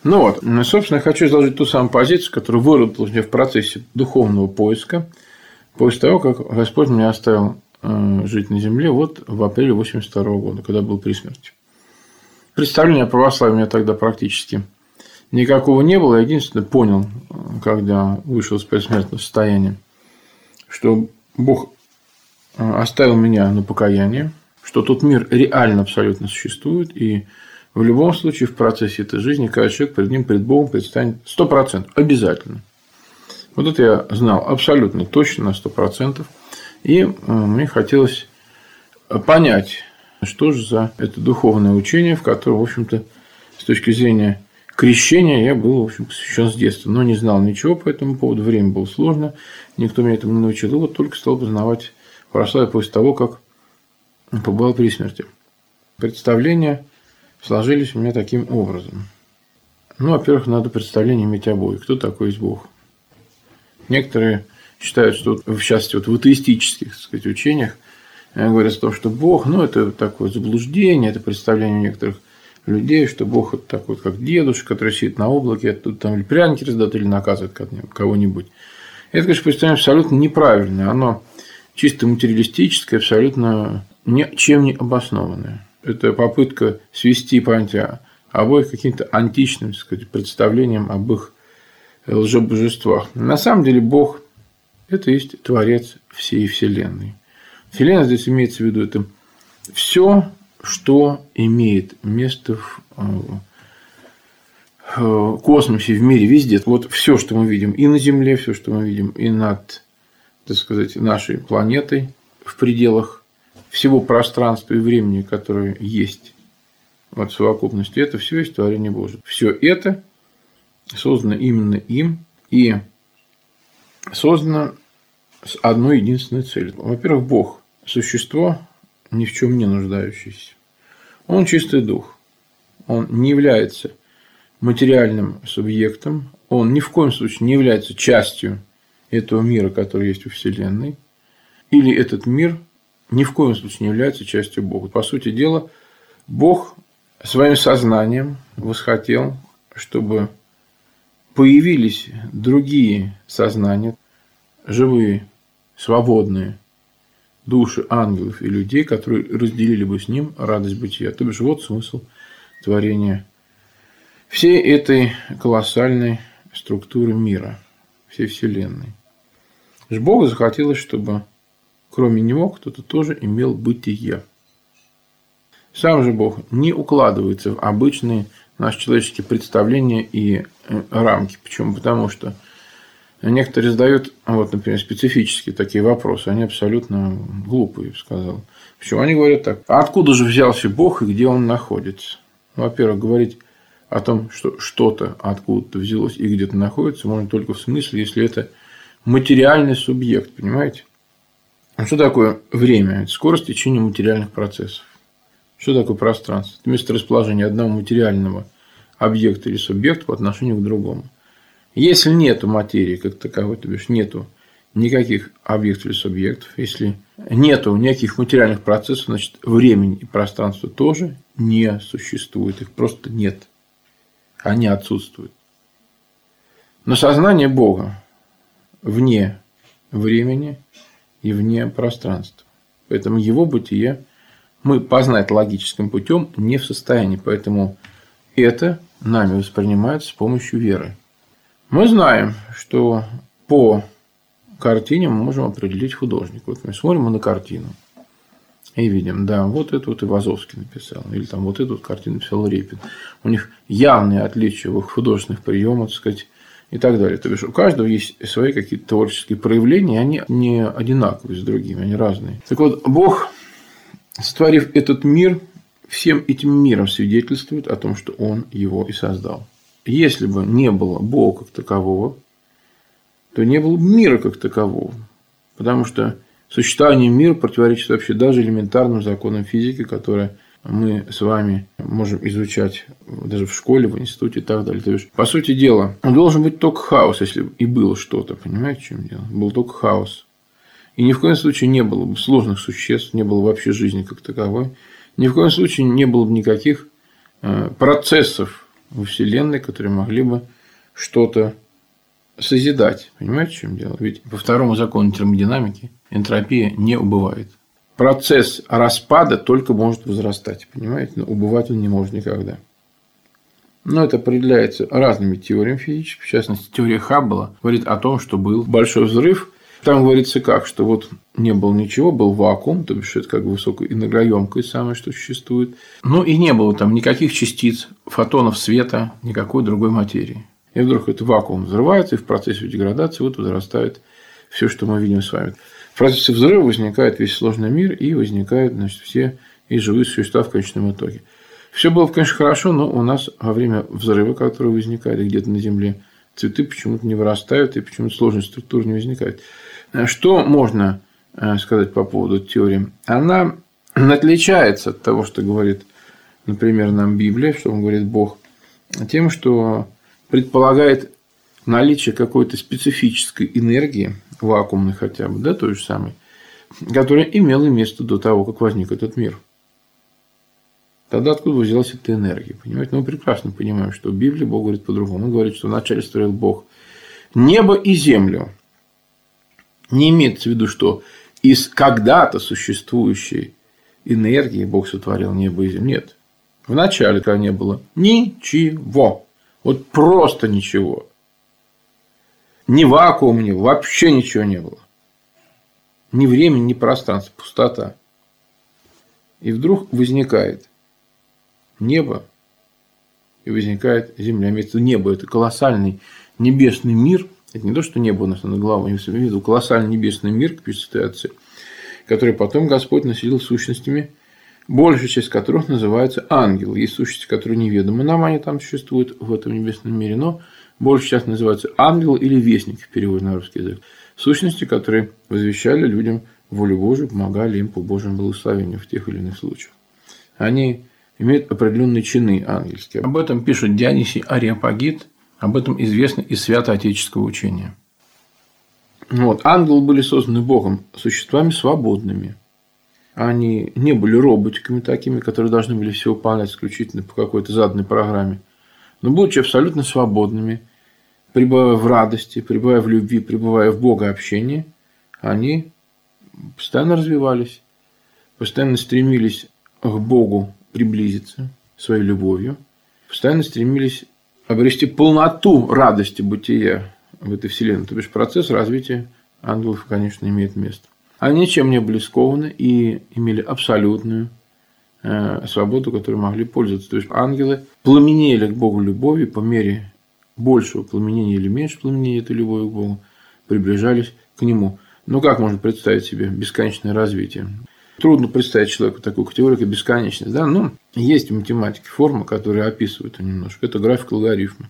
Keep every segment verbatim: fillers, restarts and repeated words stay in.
Ну вот, собственно, я хочу изложить ту самую позицию, которую выработал в процессе духовного поиска, после того, как Господь меня оставил жить на земле вот в апреле восемьдесят второго года, когда был при смерти. Представления о православии у меня тогда практически никакого не было. Я единственное понял, когда вышел из предсмертного состояния, что Бог оставил меня на покаяние, что тот мир реально абсолютно существует, и в любом случае в процессе этой жизни каждый человек перед ним, перед Богом предстанет сто процентов, обязательно. Вот это я знал абсолютно точно на сто процентов. И мне хотелось понять, что же за это духовное учение, в котором, в общем-то, с точки зрения крещения я был, в общем, посвящен с детства, но не знал ничего по этому поводу, время было сложно, никто меня этому не научил, и вот только стал познавать православие после того, как побывал при смерти. Представления сложились у меня таким образом. Ну, во-первых, надо представление иметь обоих. Кто такой есть Бог? Некоторые считают, что, в частности, вот в атеистических, так сказать, учениях говорят о том, что Бог, ну, это такое заблуждение, это представление у некоторых людей, что Бог – это такой, как дедушка, который сидит на облаке, тут там или пряники раздает, или наказывает кого-нибудь. Это, конечно, представление абсолютно неправильное. Оно чисто материалистическое, абсолютно ничем не обоснованное. Это попытка свести понятие обоих каким-то античным, так сказать, представлением об их лжебожествах. На самом деле Бог – это есть Творец всей Вселенной. Вселенная здесь имеется в виду это все, что имеет место в космосе, в мире, везде. Вот все, что мы видим и на Земле, все, что мы видим и над, так сказать, нашей планетой, в пределах всего пространства и времени, которое есть в совокупности, это все есть творение Божие. Все это создано именно им и создано с одной единственной целью. Во-первых, Бог – существо, ни в чем не нуждающееся. Он чистый дух. Он не является материальным субъектом. Он ни в коем случае не является частью этого мира, который есть во Вселенной. Или этот мир ни в коем случае не является частью Бога. По сути дела, Бог своим сознанием восхотел, чтобы появились другие сознания, живые, свободные души ангелов и людей, которые разделили бы с ним радость бытия. То бишь, вот смысл творения всей этой колоссальной структуры мира, всей Вселенной. Богу захотелось, чтобы кроме него кто-то тоже имел бытие. Сам же Бог не укладывается в обычные наши человеческие представления и рамки. Почему? Потому что некоторые задают, вот, например, специфические такие вопросы. Они абсолютно глупые, я бы сказал. Почему? Они говорят так. А откуда же взялся Бог и где он находится? Во-первых, говорить о том, что что-то откуда-то взялось и где-то находится, можно только в смысле, если это материальный субъект. Понимаете? Что такое время? Это скорость течения материальных процессов. Что такое пространство? Это месторасположение одного материального объекта или субъекта по отношению к другому. Если нет материи как таковой, то бишь нету никаких объектов или субъектов, если нету никаких материальных процессов, значит, времени и пространства тоже не существует. Их просто нет. Они отсутствуют. Но сознание Бога вне времени и вне пространства. Поэтому его бытие мы познать логическим путем не в состоянии. Поэтому это нами воспринимается с помощью веры. Мы знаем, что по картине мы можем определить художника. Вот мы смотрим на картину и видим, да, вот эту вот Ивазовский написал, или там вот эту вот картину написал Репин. У них явные отличия в их художественных приемах, так сказать, и так далее. То есть у каждого есть свои какие-то творческие проявления, и они не одинаковые с другими, они разные. Так вот, Бог, сотворив этот мир, всем этим миром свидетельствует о том, что Он его и создал. Если бы не было Бога как такового, то не было бы мира как такового. Потому что существование мира противоречит вообще даже элементарным законам физики, которые мы с вами можем изучать даже в школе, в институте и так далее. То есть, по сути дела, должен быть только хаос, если и было что-то. Понимаете, в чем дело? Был только хаос. И ни в коем случае не было бы сложных существ, не было вообще жизни как таковой. Ни в коем случае не было бы никаких процессов во Вселенной, которые могли бы что-то созидать. Понимаете, в чем дело? Ведь по второму закону термодинамики энтропия не убывает. Процесс распада только может возрастать. Понимаете? Но убывать он не может никогда. Но это определяется разными теориями физическими. В частности, теория Хаббла говорит о том, что был большой взрыв. Там говорится как, что вот не было ничего, был вакуум, то бишь это как бы высокая энергоемкость самое, что существует. Ну и не было там никаких частиц, фотонов света, никакой другой материи. И вдруг этот вакуум взрывается, и в процессе деградации вот возрастает все, что мы видим с вами. В процессе взрыва возникает весь сложный мир, и возникают, значит, все и живые существа в конечном итоге. Все было, конечно, хорошо, но у нас во время взрыва, который возникает где-то на Земле, цветы почему-то не вырастают, и почему-то сложная структура не возникает. Что можно сказать по поводу теории? Она отличается от того, что говорит, например, нам Библия, что говорит Бог, тем, что предполагает наличие какой-то специфической энергии, вакуумной хотя бы, да, той же самой, которая имела место до того, как возник этот мир. Тогда откуда взялась эта энергия? Понимаете? Мы прекрасно понимаем, что в Библии Бог говорит по-другому. Он говорит, что вначале створил Бог небо и землю. Не имеется в виду, что из когда-то существующей энергии Бог сотворил небо и землю. Нет. Вначале, когда не было ничего. Вот просто ничего. Ни вакуума не было, вообще ничего не было. Ни времени, ни пространства, пустота. И вдруг возникает небо, и возникает земля. Имеется в виду небо – это колоссальный небесный мир. Это не то, что небо у нас над головой, имеется в виду колоссальный небесный мир, как пишет Святая Отцы, который потом Господь населил сущностями, большая часть которых называется ангелы. Есть сущности, которые неведомы нам, они там существуют в этом небесном мире, но большая часть называется ангелы или вестники в переводе на русский язык. Сущности, которые возвещали людям волю Божию, помогали им по Божьему благословению в тех или иных случаях. Они имеют определенные чины ангельские. Об этом пишет Дионисий Ареопагит, об этом известно из святоотеческого учения. Вот. Ангелы были созданы Богом существами свободными. Они не были роботиками такими, которые должны были все выполнять исключительно по какой-то заданной программе. Но, будучи абсолютно свободными, пребывая в радости, пребывая в любви, пребывая в богообщении, они постоянно развивались, постоянно стремились к Богу приблизиться своей любовью, постоянно стремились обрести полноту радости бытия в этой вселенной. То бишь процесс развития ангелов, конечно, имеет место. Они ничем не были скованы и имели абсолютную э, свободу, которой могли пользоваться. То есть ангелы пламенели к Богу любовью, по мере большего пламенения или меньшего пламенения этой любовью к Богу приближались к Нему. Но как можно представить себе бесконечное развитие? Трудно представить человеку такую категорию, как бесконечность. Да? Но есть в математике форма, которая описывает это немножко. Это график логарифма.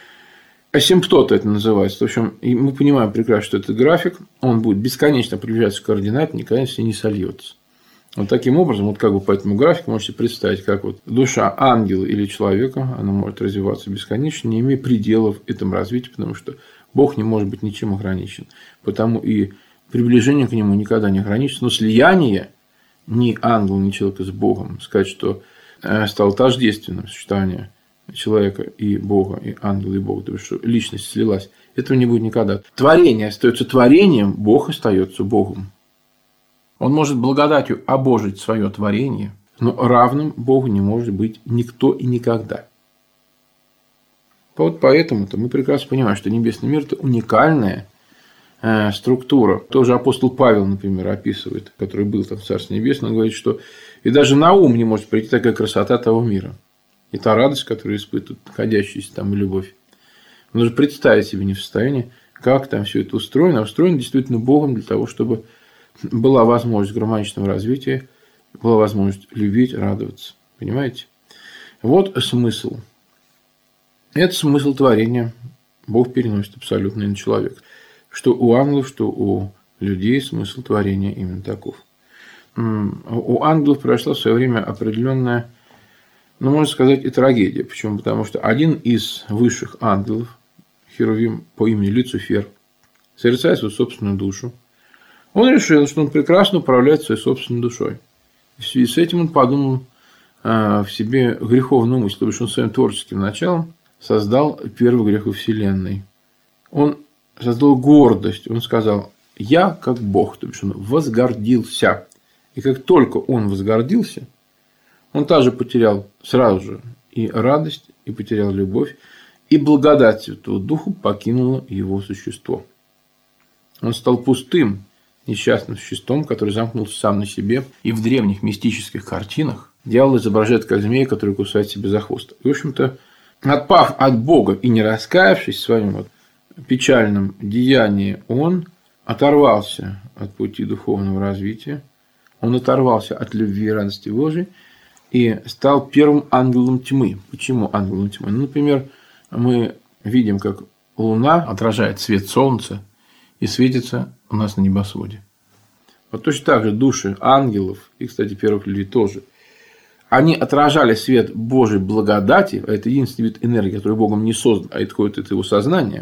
Асимптота это называется. В общем, и мы понимаем прекрасно, что этот график, он будет бесконечно приближаться к координате, никогда с ней не сольется. Вот таким образом, вот как бы по этому графику можете представить, как вот душа ангела или человека, она может развиваться бесконечно, не имея пределов в этом развитии, потому что Бог не может быть ничем ограничен. Потому и приближение к Нему никогда не ограничено. Но слияние ни ангела, ни человека с Богом, сказать, что стало тождественным существование человека и Бога, и ангела, и Бога, то есть, что личность слилась, этого не будет никогда. Творение остается творением, Бог остается Богом. Он может благодатью обожить свое творение, но равным Богу не может быть никто и никогда. Вот поэтому-то мы прекрасно понимаем, что небесный мир – это уникальная структура. Тоже апостол Павел, например, описывает, который был там в Царстве Небесном, он говорит, что и даже на ум не может прийти такая красота того мира. И та радость, которую испытывают находящиеся там, и любовь. Он даже представить себе не в состоянии, как там все это устроено. А устроено действительно Богом для того, чтобы была возможность гармоничного развития, была возможность любить, радоваться. Понимаете? Вот смысл. Это смысл творения. Бог переносит абсолютно на человека. Что у ангелов, что у людей смысл творения именно таков. У ангелов произошла в свое время определенная, ну, можно сказать, и трагедия. Почему? Потому что один из высших ангелов, Херувим по имени Люцифер, созерцая свою собственную душу, он решил, что он прекрасно управляет своей собственной душой. И в связи с этим он подумал в себе греховную мысль, потому что он своим творческим началом создал первый грех во Вселенной. Он создал гордость, он сказал: «Я как Бог», то есть он возгордился. И как только он возгордился, он также потерял сразу же и радость, и потерял любовь, и благодать Святого Духа покинула его существо. Он стал пустым, несчастным существом, который замкнулся сам на себе, и в древних мистических картинах дьявол изображает как змея, который кусает себе за хвост. И, в общем-то, отпав от Бога и не раскаявшись в своем вот печальном деянии, он оторвался от пути духовного развития, он оторвался от любви и радости Божией и стал первым ангелом тьмы. Почему ангелом тьмы? Ну, например, мы видим, как Луна отражает свет Солнца и светится у нас на небосводе. Вот точно так же души ангелов, и, кстати, первых людей тоже, они отражали свет Божьей благодати, а это единственный вид энергии, который Богом не создан, а исходит от его сознания.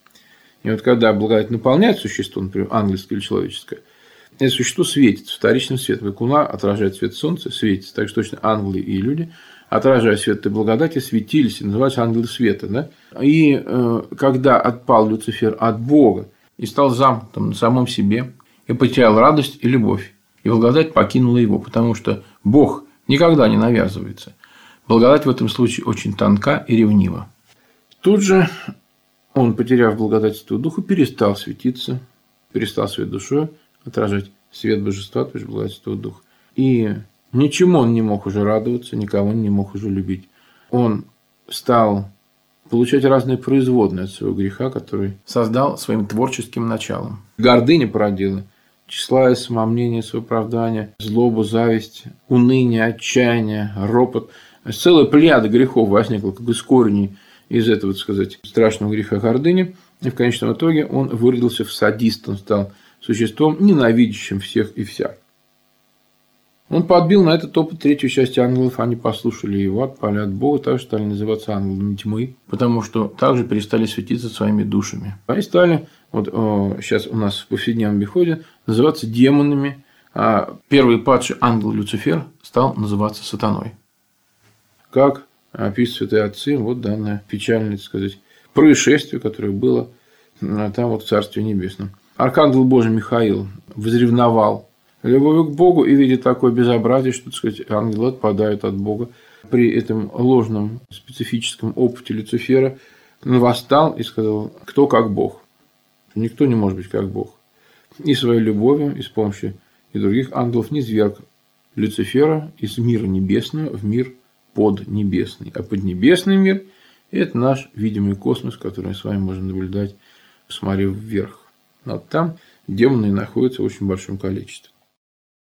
И вот когда благодать наполняет существо, например, ангельское или человеческое, это существо светится вторичным светом. Как Луна отражает свет Солнца, светится. Так что точно ангелы и люди, отражая свет этой благодати, светились и называются ангелы света. Да? И э, когда отпал Люцифер от Бога и стал замкнутым на самом себе, и потерял радость и любовь, и благодать покинула его, потому что Бог никогда не навязывается. Благодать в этом случае очень тонка и ревнива. Тут же он, потеряв благодать Святого Духа, перестал светиться, перестал своей душой отражать свет Божества, то есть благодать Святого Духа. И ничему он не мог уже радоваться, никого он не мог уже любить. Он стал получать разные производные от своего греха, который создал своим творческим началом. Гордыня породила тщеславие, самомнение, самооправдание, злобу, зависть, уныние, отчаяние, ропот. Целая плеяда грехов возникла как из корней из этого, так сказать, страшного греха гордыни. И в конечном итоге он выродился в садиста, он стал существом, ненавидящим всех и вся. Он подбил на этот опыт третью часть ангелов, они послушали его, отпали от Бога, также стали называться ангелами тьмы, потому что также перестали светиться своими душами. Они стали, вот сейчас у нас в повседневном обиходе, называться демонами, а первый падший ангел Люцифер стал называться сатаной. Как описывают святые отцы, вот данное печальное, так сказать, происшествие, которое было там вот в Царстве Небесном. Архангел Божий Михаил возревновал любовью к Богу и видя такое безобразие, что, так сказать, ангелы отпадают от Бога. При этом ложном специфическом опыте Люцифера он восстал и сказал: кто как Бог? Никто не может быть как Бог. И своей любовью, и с помощью и других ангелов низверг Люцифера из мира небесного в мир поднебесный. А поднебесный мир – это наш видимый космос, который мы с вами можем наблюдать, посмотрев вверх. Вот там демоны находятся в очень большом количестве.